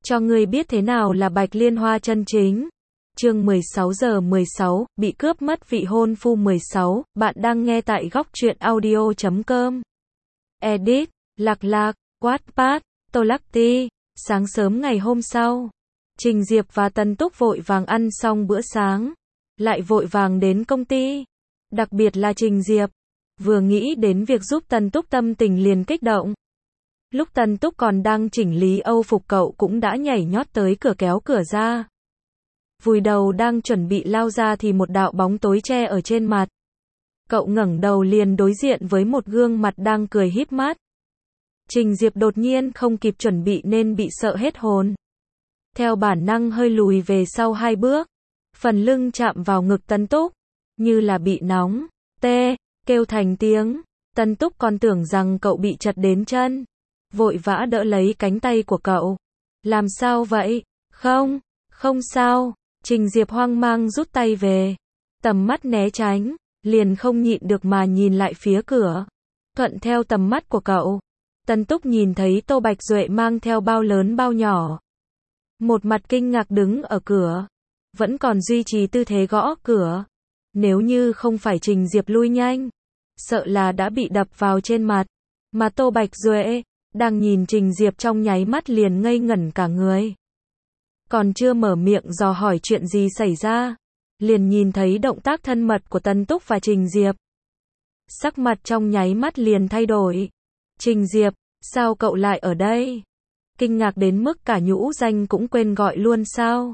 Cho ngươi biết thế nào là Bạch Liên Hoa chân chính. Chương 16 giờ 16, bị cướp mất vị hôn phu 16, bạn đang nghe tại góc truyện audio.com. Edit, Lạc Lạc, Wattpad, Tô Lắc Ti. Sáng sớm ngày hôm sau, Trình Diệp và Tần Túc vội vàng ăn xong bữa sáng, lại vội vàng đến công ty. Đặc biệt là Trình Diệp, vừa nghĩ đến việc giúp Tần Túc tâm tình liền kích động. Lúc Tần Túc còn đang chỉnh lý âu phục cậu cũng đã nhảy nhót tới cửa kéo cửa ra. Vùi đầu đang chuẩn bị lao ra thì một đạo bóng tối che ở trên mặt. Cậu ngẩng đầu liền đối diện với một gương mặt đang cười híp mắt. Trình Diệp đột nhiên không kịp chuẩn bị nên bị sợ hết hồn. Theo bản năng hơi lùi về sau 2 bước. Phần lưng chạm vào ngực Tần Túc, như là bị nóng. Tê, kêu thành tiếng. Tần Túc còn tưởng rằng cậu bị chật đến chân. Vội vã đỡ lấy cánh tay của cậu. Làm sao vậy? Không sao. Trình Diệp hoang mang rút tay về. Tầm mắt né tránh, liền không nhịn được mà nhìn lại phía cửa. Thuận theo tầm mắt của cậu, Tần Túc nhìn thấy Tô Bạch Duệ mang theo bao lớn bao nhỏ. Một mặt kinh ngạc đứng ở cửa, vẫn còn duy trì tư thế gõ cửa. Nếu như không phải Trình Diệp lui nhanh, sợ là đã bị đập vào trên mặt. Mà Tô Bạch Duệ đang nhìn Trình Diệp trong nháy mắt liền ngây ngẩn cả người. Còn chưa mở miệng dò hỏi chuyện gì xảy ra, liền nhìn thấy động tác thân mật của Tần Túc và Trình Diệp. Sắc mặt trong nháy mắt liền thay đổi. Trình Diệp, sao cậu lại ở đây? Kinh ngạc đến mức cả nhũ danh cũng quên gọi luôn sao?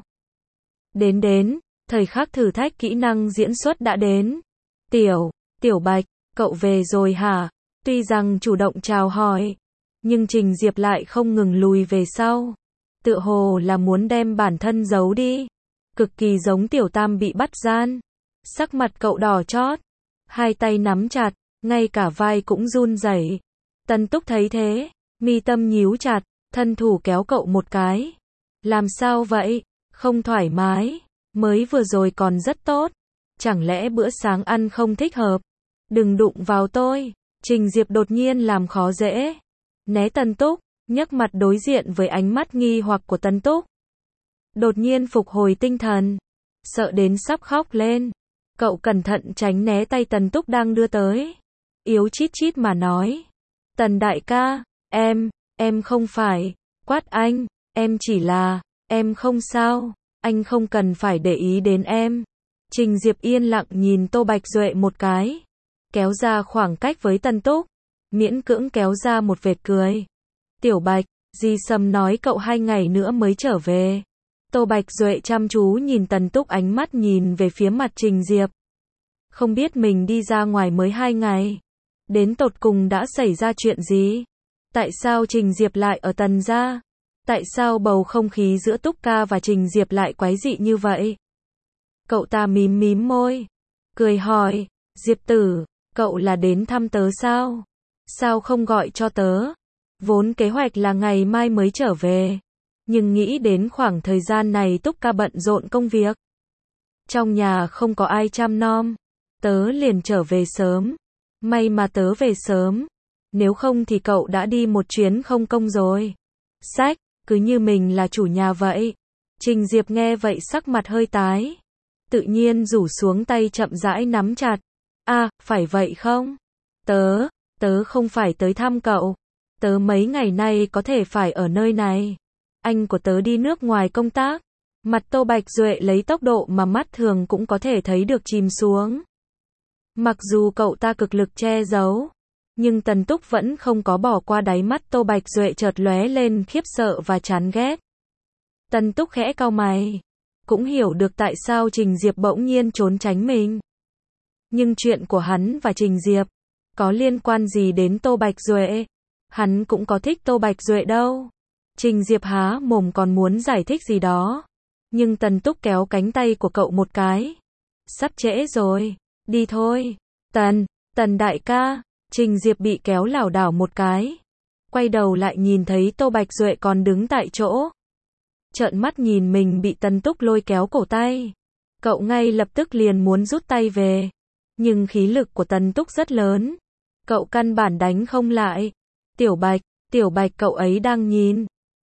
Đến, thời khắc thử thách kỹ năng diễn xuất đã đến. Tiểu Bạch, cậu về rồi hả? Tuy rằng chủ động chào hỏi, nhưng Trình Diệp lại không ngừng lùi về sau. Tựa hồ là muốn đem bản thân giấu đi. Cực kỳ giống Tiểu Tam bị bắt gian. Sắc mặt cậu đỏ chót, hai tay nắm chặt, ngay cả vai cũng run rẩy. Tần Túc thấy thế, mi tâm nhíu chặt, thân thủ kéo cậu một cái. Làm sao vậy? Không thoải mái, mới vừa rồi còn rất tốt. Chẳng lẽ bữa sáng ăn không thích hợp? Đừng đụng vào tôi. Trình Diệp đột nhiên làm khó dễ. Né Tần Túc, nhấc mặt đối diện với ánh mắt nghi hoặc của Tần Túc. Đột nhiên phục hồi tinh thần, sợ đến sắp khóc lên. Cậu cẩn thận tránh né tay Tần Túc đang đưa tới. Yếu chít chít mà nói. Tần đại ca, em không phải, quát anh, em chỉ là, em không sao, anh không cần phải để ý đến em. Trình Diệp yên lặng nhìn Tô Bạch Duệ một cái, kéo ra khoảng cách với Tần Túc, miễn cưỡng kéo ra một vệt cười. Tiểu Bạch, dì Sầm nói cậu 2 ngày nữa mới trở về. Tô Bạch Duệ chăm chú nhìn Tần Túc, ánh mắt nhìn về phía mặt Trình Diệp. Không biết mình đi ra ngoài mới 2 ngày. Đến tột cùng đã xảy ra chuyện gì? Tại sao Trình Diệp lại ở Tần gia? Tại sao bầu không khí giữa Túc ca và Trình Diệp lại quái dị như vậy? Cậu ta mím môi, cười hỏi, Diệp tử, cậu là đến thăm tớ sao? Sao không gọi cho tớ? Vốn kế hoạch là ngày mai mới trở về. Nhưng nghĩ đến khoảng thời gian này Túc ca bận rộn công việc. Trong nhà không có ai chăm nom. Tớ liền trở về sớm. May mà tớ về sớm. Nếu không thì cậu đã đi một chuyến không công rồi. Sách, cứ như mình là chủ nhà vậy. Trình Diệp nghe vậy sắc mặt hơi tái. Tự nhiên rủ xuống tay chậm rãi nắm chặt. Phải vậy không? Tớ không phải tới thăm cậu. Tớ mấy ngày nay có thể phải ở nơi này. Anh của tớ đi nước ngoài công tác. Mặt Tô Bạch Duệ lấy tốc độ mà mắt thường cũng có thể thấy được chìm xuống. Mặc dù cậu ta cực lực che giấu, nhưng Tần Túc vẫn không có bỏ qua đáy mắt Tô Bạch Duệ chợt lóe lên khiếp sợ và chán ghét. Tần Túc khẽ cau mày, cũng hiểu được tại sao Trình Diệp bỗng nhiên trốn tránh mình. Nhưng chuyện của hắn và Trình Diệp có liên quan gì đến Tô Bạch Duệ? Hắn cũng có thích Tô Bạch Duệ đâu. Trình Diệp há mồm còn muốn giải thích gì đó, nhưng Tần Túc kéo cánh tay của cậu một cái. Sắp trễ rồi, đi thôi. Tần đại ca. Trình Diệp bị kéo lảo đảo một cái, quay đầu lại nhìn thấy Tô Bạch Duệ còn đứng tại chỗ. Trợn mắt nhìn mình bị Tần Túc lôi kéo cổ tay. Cậu ngay lập tức liền muốn rút tay về, nhưng khí lực của Tần Túc rất lớn. Cậu căn bản đánh không lại. Tiểu Bạch cậu ấy đang nhìn.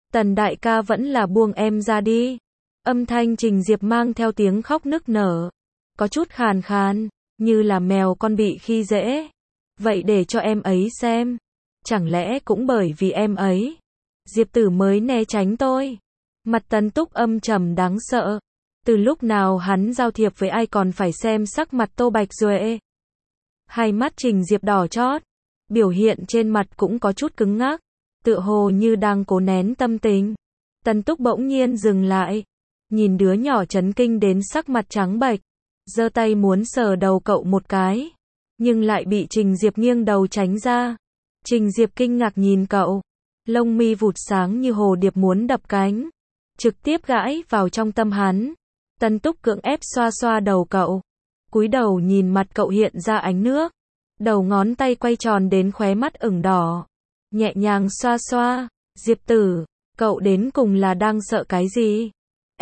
Tần đại ca vẫn là buông em ra đi. Âm thanh Trình Diệp mang theo tiếng khóc nức nở. Có chút khàn khàn, như là mèo con bị khi dễ. Vậy để cho em ấy xem. Chẳng lẽ cũng bởi vì em ấy, Diệp Tử mới né tránh tôi. Mặt Tần Túc âm trầm đáng sợ. Từ lúc nào hắn giao thiệp với ai còn phải xem sắc mặt Tô Bạch Duệ. Hai mắt Trình Diệp đỏ chót. Biểu hiện trên mặt cũng có chút cứng ngắc. Tựa hồ như đang cố nén tâm tình. Tần Túc bỗng nhiên dừng lại. Nhìn đứa nhỏ chấn kinh đến sắc mặt trắng bệch. Giơ tay muốn sờ đầu cậu một cái. Nhưng lại bị Trình Diệp nghiêng đầu tránh ra. Trình Diệp kinh ngạc nhìn cậu. Lông mi vụt sáng như hồ điệp muốn đập cánh. Trực tiếp gãi vào trong tâm hắn. Tần Túc cưỡng ép xoa xoa đầu cậu. Cúi đầu nhìn mặt cậu hiện ra ánh nước. Đầu ngón tay quay tròn đến khóe mắt ửng đỏ. Nhẹ nhàng xoa xoa. Diệp Tử, cậu đến cùng là đang sợ cái gì?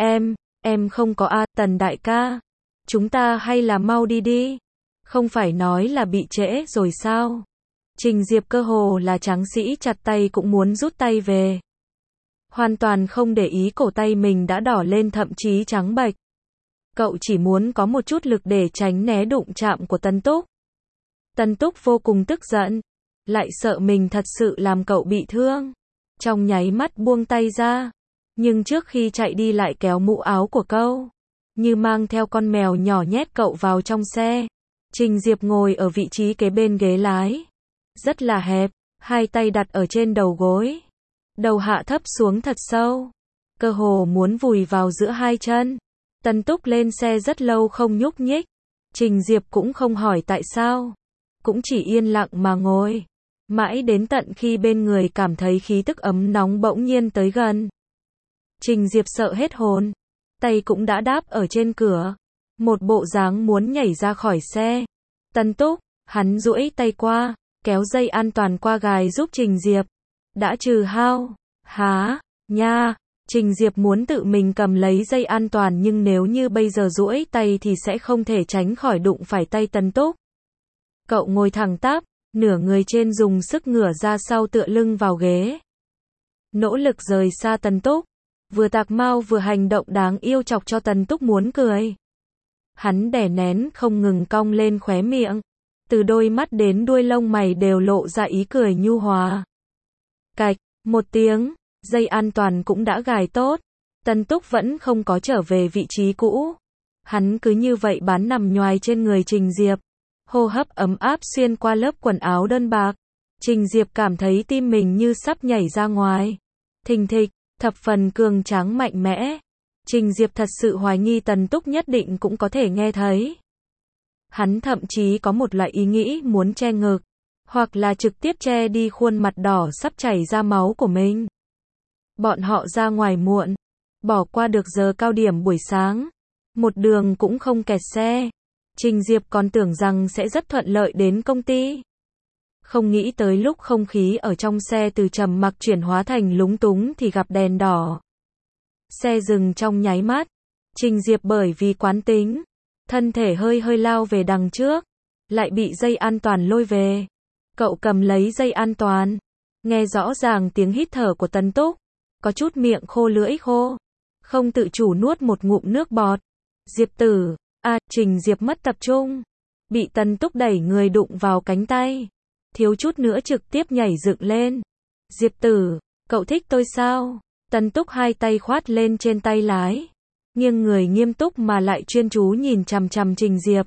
Em không có a. Tần đại ca. Chúng ta hay là mau đi đi. Không phải nói là bị trễ rồi sao? Trình Diệp cơ hồ là tráng sĩ chặt tay cũng muốn rút tay về. Hoàn toàn không để ý cổ tay mình đã đỏ lên thậm chí trắng bệch. Cậu chỉ muốn có một chút lực để tránh né đụng chạm của Tần Túc. Tần Túc vô cùng tức giận. Lại sợ mình thật sự làm cậu bị thương. Trong nháy mắt buông tay ra. Nhưng trước khi chạy đi lại kéo mũ áo của cậu. Như mang theo con mèo nhỏ nhét cậu vào trong xe. Trình Diệp ngồi ở vị trí kế bên ghế lái. Rất là hẹp. Hai tay đặt ở trên đầu gối. Đầu hạ thấp xuống thật sâu. Cơ hồ muốn vùi vào giữa hai chân. Tần Túc lên xe rất lâu không nhúc nhích. Trình Diệp cũng không hỏi tại sao. Cũng chỉ yên lặng mà ngồi. Mãi đến tận khi bên người cảm thấy khí tức ấm nóng bỗng nhiên tới gần. Trình Diệp sợ hết hồn. Tay cũng đã đáp ở trên cửa. Một bộ dáng muốn nhảy ra khỏi xe. Tần Túc, hắn duỗi tay qua, kéo dây an toàn qua gài giúp Trình Diệp. Đã trừ hao. Há, nha. Trình Diệp muốn tự mình cầm lấy dây an toàn nhưng nếu như bây giờ duỗi tay thì sẽ không thể tránh khỏi đụng phải tay Tần Túc. Cậu ngồi thẳng tắp, nửa người trên dùng sức ngửa ra sau tựa lưng vào ghế. Nỗ lực rời xa Tần Túc. Vừa tạc mau vừa hành động đáng yêu chọc cho Tần Túc muốn cười. Hắn đè nén không ngừng cong lên khóe miệng. Từ đôi mắt đến đuôi lông mày đều lộ ra ý cười nhu hòa. Cạch, một tiếng, dây an toàn cũng đã gài tốt. Tần Túc vẫn không có trở về vị trí cũ. Hắn cứ như vậy bán nằm nhoài trên người Trình Diệp. Hô hấp ấm áp xuyên qua lớp quần áo đơn bạc. Trình Diệp cảm thấy tim mình như sắp nhảy ra ngoài. Thình thịch, thập phần cường tráng mạnh mẽ. Trình Diệp thật sự hoài nghi Tần Túc nhất định cũng có thể nghe thấy. Hắn thậm chí có một loại ý nghĩ muốn che ngực. Hoặc là trực tiếp che đi khuôn mặt đỏ sắp chảy ra máu của mình. Bọn họ ra ngoài muộn. Bỏ qua được giờ cao điểm buổi sáng. Một đường cũng không kẹt xe. Trình Diệp còn tưởng rằng sẽ rất thuận lợi đến công ty. Không nghĩ tới lúc không khí ở trong xe từ trầm mặc chuyển hóa thành lúng túng thì gặp đèn đỏ. Xe dừng trong nháy mắt. Trình Diệp bởi vì quán tính, thân thể hơi hơi lao về đằng trước. Lại bị dây an toàn lôi về. Cậu cầm lấy dây an toàn. Nghe rõ ràng tiếng hít thở của Tần Túc. Có chút miệng khô lưỡi khô. Không tự chủ nuốt một ngụm nước bọt. Diệp Tử. Trình Diệp mất tập trung. Bị Tần Túc đẩy người đụng vào cánh tay. Thiếu chút nữa trực tiếp nhảy dựng lên. Diệp Tử, cậu thích tôi sao? Tần Túc hai tay khoát lên trên tay lái. Nghiêng người nghiêm túc mà lại chuyên chú nhìn chằm chằm Trình Diệp.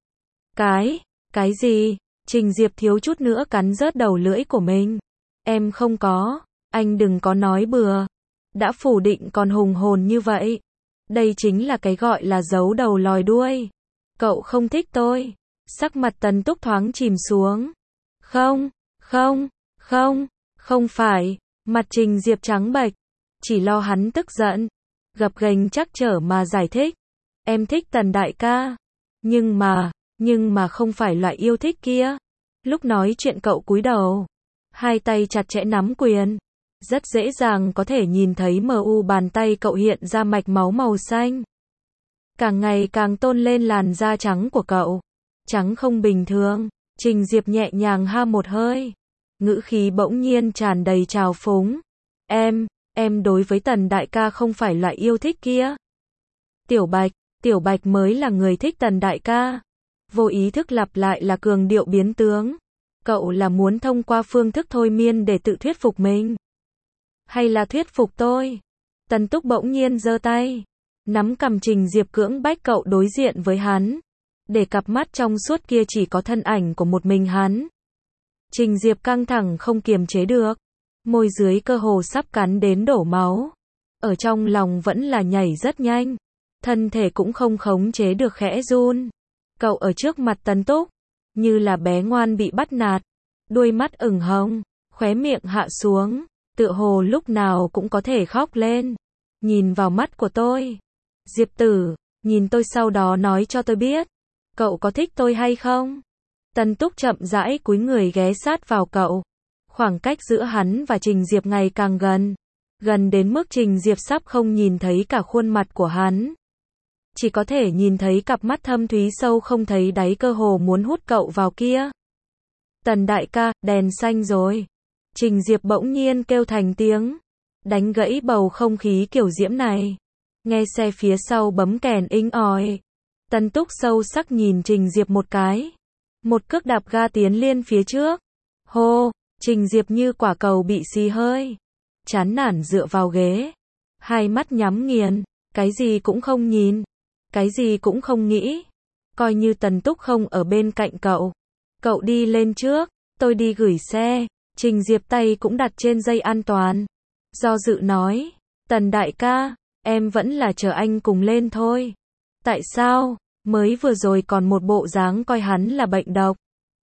Cái gì? Trình Diệp thiếu chút nữa cắn rớt đầu lưỡi của mình. Em không có, anh đừng có nói bừa. Đã phủ định còn hùng hồn như vậy. Đây chính là cái gọi là giấu đầu lòi đuôi. Cậu không thích tôi. Sắc mặt Tần Túc thoáng chìm xuống. Không phải. Mặt Trình Diệp trắng bệch. Chỉ lo hắn tức giận. Gập ghềnh trắc trở mà giải thích. Em thích Tần đại ca. Nhưng mà không phải loại yêu thích kia. Lúc nói chuyện cậu cúi đầu. Hai tay chặt chẽ nắm quyền. Rất dễ dàng có thể nhìn thấy bàn tay cậu hiện ra mạch máu màu xanh. Càng ngày càng tôn lên làn da trắng của cậu. Trắng không bình thường. Trình Diệp nhẹ nhàng ha một hơi. Ngữ khí bỗng nhiên tràn đầy trào phúng. Em đối với Tần đại ca không phải loại yêu thích kia. Tiểu Bạch mới là người thích Tần đại ca. Vô ý thức lặp lại là cường điệu biến tướng. Cậu là muốn thông qua phương thức thôi miên để tự thuyết phục mình? Hay là thuyết phục tôi? Tần Túc bỗng nhiên giơ tay, nắm cằm Trình Diệp cưỡng bách cậu đối diện với hắn. Để cặp mắt trong suốt kia chỉ có thân ảnh của một mình hắn. Trình Diệp căng thẳng không kiềm chế được. Môi dưới cơ hồ sắp cắn đến đổ máu. Ở trong lòng vẫn là nhảy rất nhanh. Thân thể cũng không khống chế được khẽ run. Cậu ở trước mặt Tần Túc, như là bé ngoan bị bắt nạt. Đôi mắt ửng hồng, khóe miệng hạ xuống, tựa hồ lúc nào cũng có thể khóc lên. Nhìn vào mắt của tôi. Diệp tử, nhìn tôi sau đó nói cho tôi biết. Cậu có thích tôi hay không? Tần Túc chậm rãi cúi người ghé sát vào cậu. Khoảng cách giữa hắn và Trình Diệp ngày càng gần. Gần đến mức Trình Diệp sắp không nhìn thấy cả khuôn mặt của hắn. Chỉ có thể nhìn thấy cặp mắt thâm thúy sâu không thấy đáy cơ hồ muốn hút cậu vào kia. Tần đại ca, đèn xanh rồi. Trình Diệp bỗng nhiên kêu thành tiếng. Đánh gãy bầu không khí kiểu diễm này. Nghe xe phía sau bấm kèn inh ỏi. Tần Túc sâu sắc nhìn Trình Diệp một cái. Một cước đạp ga tiến lên phía trước. Hô, Trình Diệp như quả cầu bị xì hơi. Chán nản dựa vào ghế. Hai mắt nhắm nghiền. Cái gì cũng không nhìn. Cái gì cũng không nghĩ. Coi như Tần Túc không ở bên cạnh cậu. Cậu đi lên trước. Tôi đi gửi xe. Trình Diệp tay cũng đặt trên dây an toàn. Do dự nói. Tần đại ca, em vẫn là chờ anh cùng lên thôi. Tại sao? Mới vừa rồi còn một bộ dáng coi hắn là bệnh độc.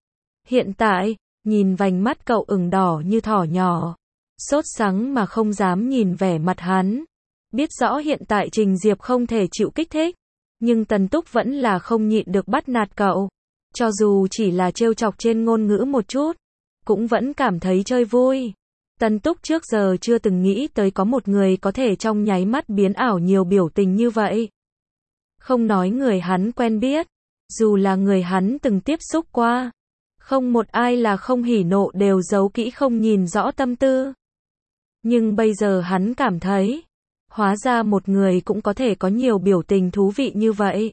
Hiện tại, nhìn vành mắt cậu ửng đỏ như thỏ nhỏ. Sốt sắng mà không dám nhìn vẻ mặt hắn. Biết rõ hiện tại Trình Diệp không thể chịu kích thích. Nhưng Tần Túc vẫn là không nhịn được bắt nạt cậu. Cho dù chỉ là trêu chọc trên ngôn ngữ một chút. Cũng vẫn cảm thấy chơi vui. Tần Túc trước giờ chưa từng nghĩ tới có một người có thể trong nháy mắt biến ảo nhiều biểu tình như vậy. Không nói người hắn quen biết. Dù là người hắn từng tiếp xúc qua. Không một ai là không hỉ nộ đều giấu kỹ không nhìn rõ tâm tư. Nhưng bây giờ hắn cảm thấy. Hóa ra một người cũng có thể có nhiều biểu tình thú vị như vậy.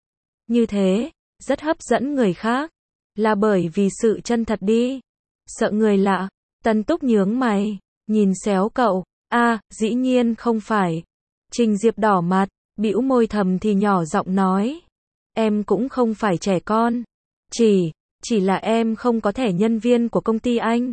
Như thế, rất hấp dẫn người khác. Là bởi vì sự chân thật đi. Sợ người lạ. Tần Túc nhướng mày. Nhìn xéo cậu. Dĩ nhiên không phải. Trình Diệp đỏ mặt. Bĩu môi thầm thì nhỏ giọng nói. Em cũng không phải trẻ con. Chỉ là em không có thẻ nhân viên của công ty anh.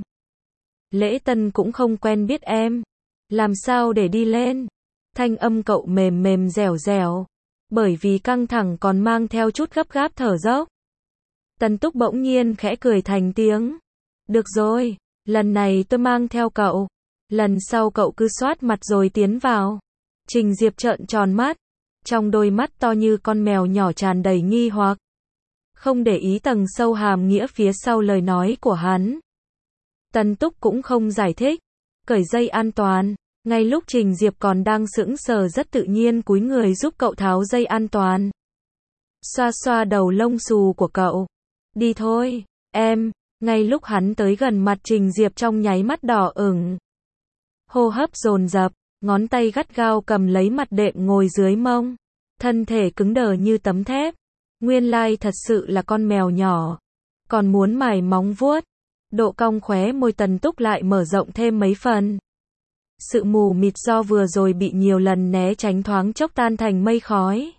Lễ tân cũng không quen biết em. Làm sao để đi lên? Thanh âm cậu mềm mềm dẻo dẻo. Bởi vì căng thẳng còn mang theo chút gấp gáp thở dốc. Tần Túc bỗng nhiên khẽ cười thành tiếng. Được rồi, lần này tôi mang theo cậu. Lần sau cậu cứ xoát mặt rồi tiến vào. Trình Diệp trợn tròn mắt. Trong đôi mắt to như con mèo nhỏ tràn đầy nghi hoặc. Không để ý tầng sâu hàm nghĩa phía sau lời nói của hắn. Tần Túc cũng không giải thích. Cởi dây an toàn. Ngay lúc Trình Diệp còn đang sững sờ rất tự nhiên cúi người giúp cậu tháo dây an toàn. Xoa xoa đầu lông xù của cậu. Đi thôi, em. Ngay lúc hắn tới gần mặt Trình Diệp trong nháy mắt đỏ ửng. Hô hấp dồn dập, ngón tay gắt gao cầm lấy mặt đệm ngồi dưới mông. Thân thể cứng đờ như tấm thép. Nguyên lai thật sự là con mèo nhỏ. Còn muốn mài móng vuốt. Độ cong khóe môi Tần Túc lại mở rộng thêm mấy phần. Sự mù mịt do vừa rồi bị nhiều lần né tránh thoáng chốc tan thành mây khói.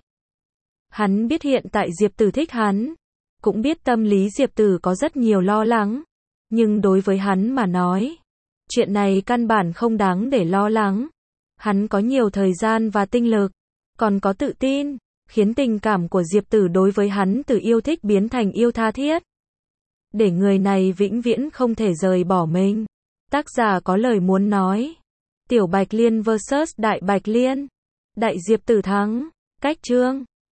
Hắn biết hiện tại Diệp Tử thích hắn. Cũng biết tâm lý Diệp Tử có rất nhiều lo lắng. Nhưng đối với hắn mà nói. Chuyện này căn bản không đáng để lo lắng. Hắn có nhiều thời gian và tinh lực. Còn có tự tin. Khiến tình cảm của Diệp Tử đối với hắn từ yêu thích biến thành yêu tha thiết. Để người này vĩnh viễn không thể rời bỏ mình. Tác giả có lời muốn nói. Tiểu Bạch Liên vs Đại Bạch Liên. Đại Diệp Tử thắng. Cách chương